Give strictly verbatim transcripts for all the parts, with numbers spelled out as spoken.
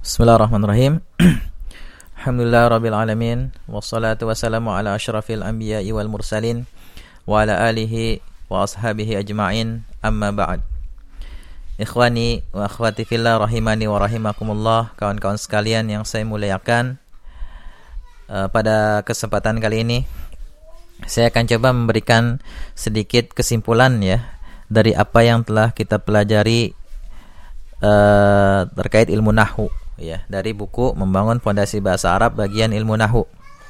Bismillahirrahmanirrahim. Alhamdulillah rabbil alamin, wassalatu wassalamu ala asyrafil anbiya'i wal mursalin wa ala alihi wa ashabihi ajma'in, amma ba'd. Ikhwani wa akhwati fillah rahimani wa rahimakumullah, kawan-kawan sekalian yang saya muliakan, uh, pada kesempatan kali ini saya akan coba memberikan sedikit kesimpulan ya dari apa yang telah kita pelajari uh, terkait ilmu nahwu ya, dari buku Membangun Pondasi Bahasa Arab bagian ilmu nahwu.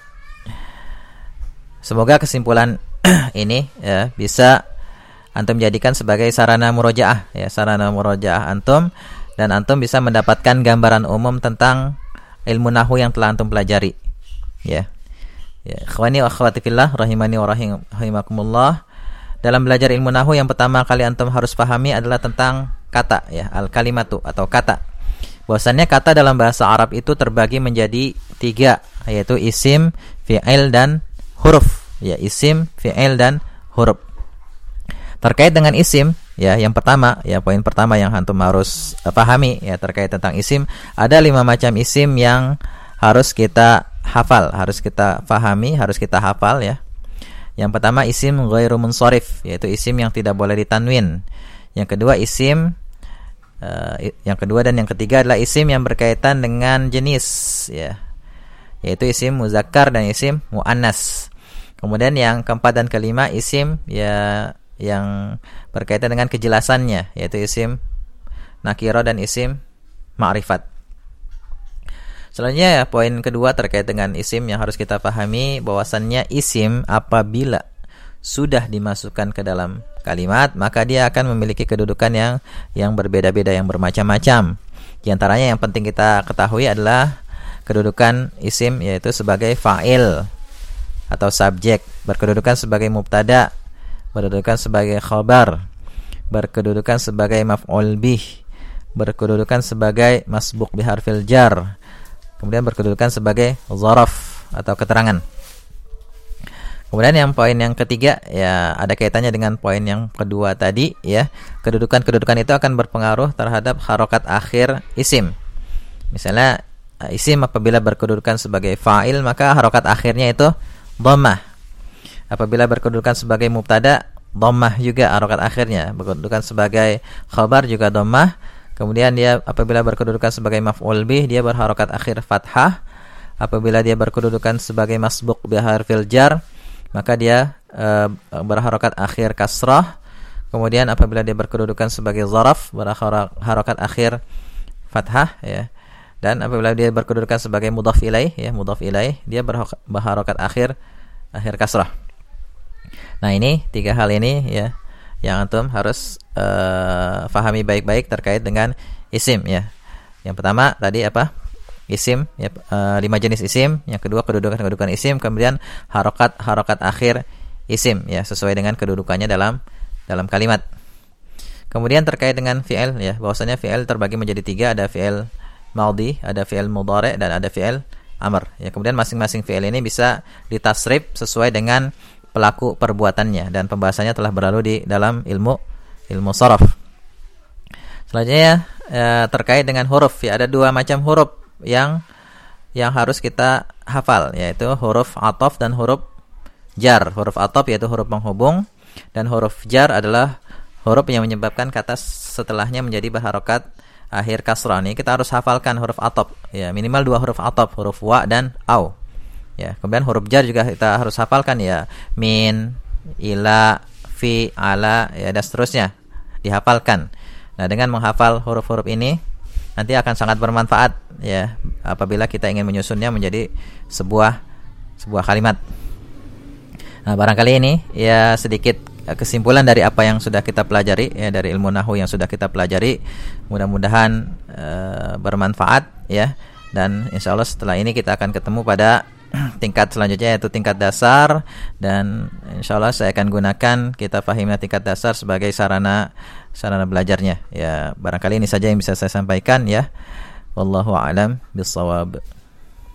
Semoga kesimpulan ini ya bisa antum jadikan sebagai sarana murojaah ya, sarana murojaah antum, dan antum bisa mendapatkan gambaran umum tentang ilmu nahwu yang telah antum pelajari ya. Ya, ikhwani wa akhwati fillah rahimani wa rahimakumullah. Dalam belajar ilmu nahwu yang pertama kali antum harus pahami adalah tentang kata ya, al-kalimatu atau kata. Bahwasannya kata dalam bahasa Arab itu terbagi menjadi tiga, yaitu isim, fi'il, dan huruf ya, isim, fi'il, dan huruf. Terkait dengan isim ya, yang pertama ya, poin pertama yang antum harus uh, pahami ya terkait tentang isim, ada lima macam isim yang harus kita hafal, harus kita pahami, harus kita hafal ya. Yang pertama isim ghairu munsharif, yaitu isim yang tidak boleh ditanwin. Yang kedua isim uh, yang kedua dan yang ketiga adalah isim yang berkaitan dengan jenis ya, yaitu isim muzakkar dan isim muannas. Kemudian yang keempat dan kelima isim ya yang berkaitan dengan kejelasannya, yaitu isim nakira dan isim ma'rifat. Selanjutnya ya, poin kedua terkait dengan isim yang harus kita pahami, bahwasannya isim apabila sudah dimasukkan ke dalam kalimat, maka dia akan memiliki kedudukan yang yang berbeda-beda, yang bermacam-macam. Di antaranya yang penting kita ketahui adalah kedudukan isim, yaitu sebagai fa'il atau subjek, berkedudukan sebagai mubtada, berkedudukan sebagai khabar, berkedudukan sebagai maf'ul bih, berkedudukan sebagai masbuq biharfil jar, kemudian berkedudukan sebagai zaraf atau keterangan. Kemudian yang poin yang ketiga ya, ada kaitannya dengan poin yang kedua tadi ya. Kedudukan-kedudukan itu akan berpengaruh terhadap harokat akhir isim. Misalnya isim apabila berkedudukan sebagai fa'il, maka harokat akhirnya itu dhammah. Apabila berkedudukan sebagai mubtada, dhammah juga harokat akhirnya. Berkedudukan sebagai khabar juga dhammah. Kemudian dia apabila berkedudukan sebagai maf'ul bih, dia berharokat akhir fathah. Apabila dia berkedudukan sebagai masbuq biharfil jar, maka dia e, berharokat akhir kasrah. Kemudian apabila dia berkedudukan sebagai zaraf, berharokat akhir fathah ya. Dan apabila dia berkedudukan sebagai mudhaf ilaih ya, mudhaf ilaih, dia berharokat akhir akhir kasrah. Nah, ini tiga hal ini ya yang antum harus uh, fahami baik-baik terkait dengan isim ya. Yang pertama tadi apa? Isim ya, uh, lima jenis isim. Yang kedua kedudukan-kedudukan isim, kemudian harokat-harokat akhir isim ya, sesuai dengan kedudukannya dalam dalam kalimat. Kemudian terkait dengan fi'il ya, bahwasanya fi'il terbagi menjadi tiga, ada fi'il madhi, ada fi'il mudhari', dan ada fi'il amr ya. Kemudian masing-masing fi'il ini bisa ditasrif sesuai dengan pelaku perbuatannya, dan pembahasannya telah berlalu di dalam ilmu ilmu sharaf. Selanjutnya ya, terkait dengan huruf ya, ada dua macam huruf yang yang harus kita hafal, yaitu huruf ataf dan huruf jar. Huruf ataf yaitu huruf penghubung, dan huruf jar adalah huruf yang menyebabkan kata setelahnya menjadi berharokat akhir kasrah. Ini kita harus hafalkan huruf ataf ya, minimal dua huruf ataf, huruf wa dan au. Ya, kemudian huruf jar juga kita harus hafalkan ya, min, ila, fi, ala ya, dan seterusnya dihafalkan. Nah, dengan menghafal huruf-huruf ini nanti akan sangat bermanfaat ya apabila kita ingin menyusunnya menjadi sebuah sebuah kalimat. Nah, barangkali ini ya sedikit kesimpulan dari apa yang sudah kita pelajari ya, dari ilmu nahwu yang sudah kita pelajari. Mudah-mudahan uh, bermanfaat ya, dan insyaallah setelah ini kita akan ketemu pada tingkat selanjutnya, yaitu tingkat dasar, dan insyaallah saya akan gunakan kita fahimnya tingkat dasar sebagai sarana sarana belajarnya ya. Barangkali ini saja yang bisa saya sampaikan ya. Wallahu a'lam bishawab.